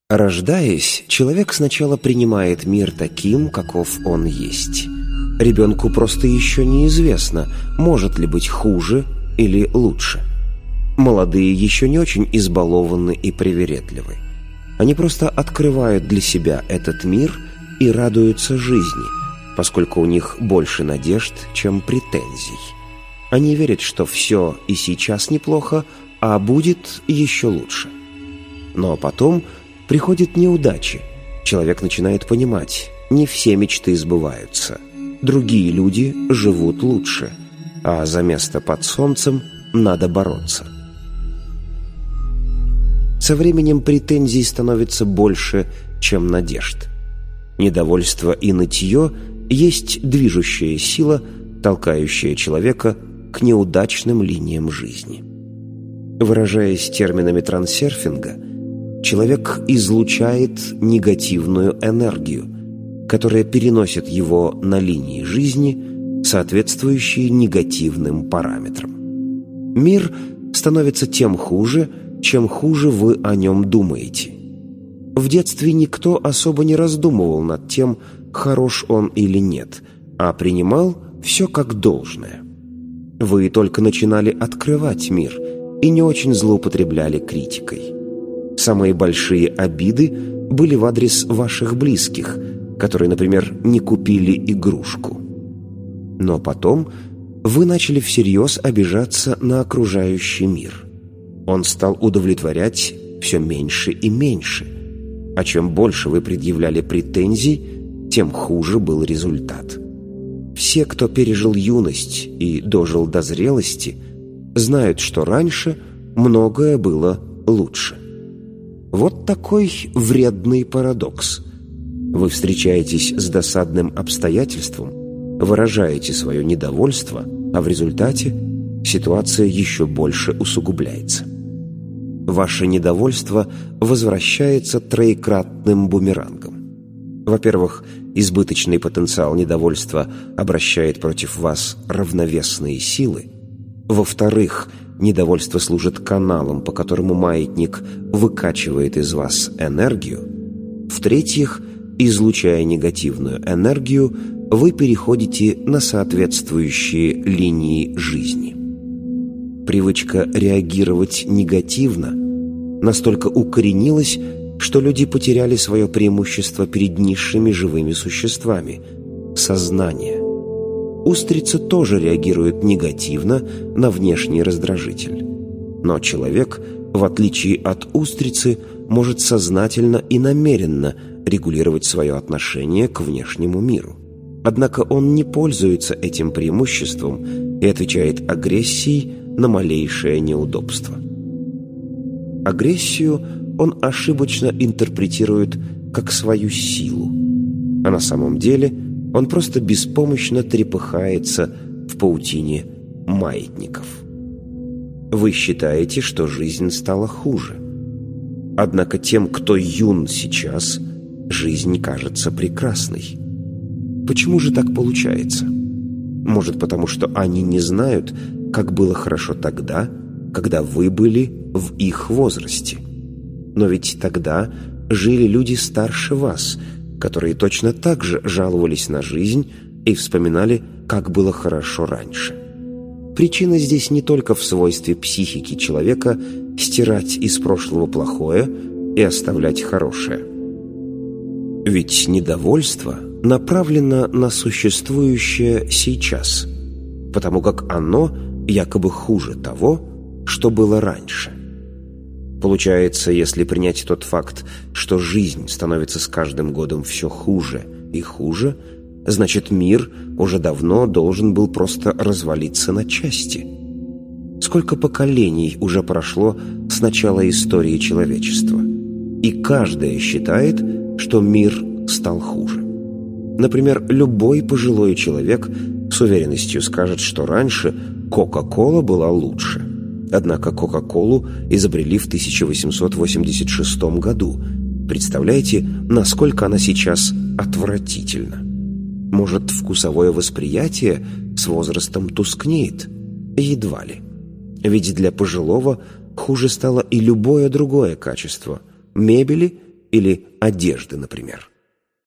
Рождаясь, человек сначала принимает мир таким, каков он есть. Ребенку просто еще неизвестно, может ли быть хуже или лучше. Молодые еще не очень избалованы и привередливы. Они просто открывают для себя этот мир и радуются жизни, поскольку у них больше надежд, чем претензий. Они верят, что все и сейчас неплохо, а будет еще лучше. Но потом приходят неудачи. Человек начинает понимать, не все мечты сбываются. Другие люди живут лучше, а за место под солнцем надо бороться. Со временем претензий становится больше, чем надежд. Недовольство и нытье есть движущая сила, толкающая человека к неудачным линиям жизни. Выражаясь терминами трансерфинга, человек излучает негативную энергию, которая переносит его на линии жизни, соответствующие негативным параметрам. Мир становится тем хуже, чем хуже вы о нем думаете. В детстве никто особо не раздумывал над тем, хорош он или нет, а принимал все как должное. Вы только начинали открывать мир и не очень злоупотребляли критикой. Самые большие обиды были в адрес ваших близких, которые, например, не купили игрушку. Но потом вы начали всерьез обижаться на окружающий мир. Он стал удовлетворять все меньше и меньше. А чем больше вы предъявляли претензий, тем хуже был результат. Все, кто пережил юность и дожил до зрелости, знают, что раньше многое было лучше. Вот такой вредный парадокс. Вы встречаетесь с досадным обстоятельством, выражаете свое недовольство, а в результате ситуация еще больше усугубляется. Ваше недовольство возвращается троекратным бумерангом. Во-первых, избыточный потенциал недовольства обращает против вас равновесные силы. Во-вторых, недовольство служит каналом, по которому маятник выкачивает из вас энергию. В-третьих, излучая негативную энергию, вы переходите на соответствующие линии жизни. Привычка реагировать негативно настолько укоренилась, что люди потеряли свое преимущество перед низшими живыми существами – сознание. Устрица тоже реагирует негативно на внешний раздражитель. Но человек, в отличие от устрицы, может сознательно и намеренно регулировать свое отношение к внешнему миру. Однако он не пользуется этим преимуществом и отвечает агрессией на малейшее неудобство. Агрессию он ошибочно интерпретирует как свою силу, а на самом деле он просто беспомощно трепыхается в паутине маятников. Вы считаете, что жизнь стала хуже. Однако тем, кто юн сейчас, жизнь кажется прекрасной. Почему же так получается? Может, потому что они не знают, как было хорошо тогда, когда вы были в их возрасте. Но ведь тогда жили люди старше вас, которые точно так же жаловались на жизнь и вспоминали, как было хорошо раньше. Причина здесь не только в свойстве психики человека стирать из прошлого плохое и оставлять хорошее. Ведь недовольство направлено на существующее сейчас, потому как оно якобы хуже того, что было раньше. Получается, если принять тот факт, что жизнь становится с каждым годом все хуже и хуже, значит, мир уже давно должен был просто развалиться на части. Сколько поколений уже прошло с начала истории человечества, и каждое считает, что мир стал хуже. Например, любой пожилой человек с уверенностью скажет, что раньше Кока-кола была лучше. Однако Кока-колу изобрели в 1886 году. Представляете, насколько она сейчас отвратительна? Может, вкусовое восприятие с возрастом тускнеет? Едва ли. Ведь для пожилого хуже стало и любое другое качество – мебели или одежды, например.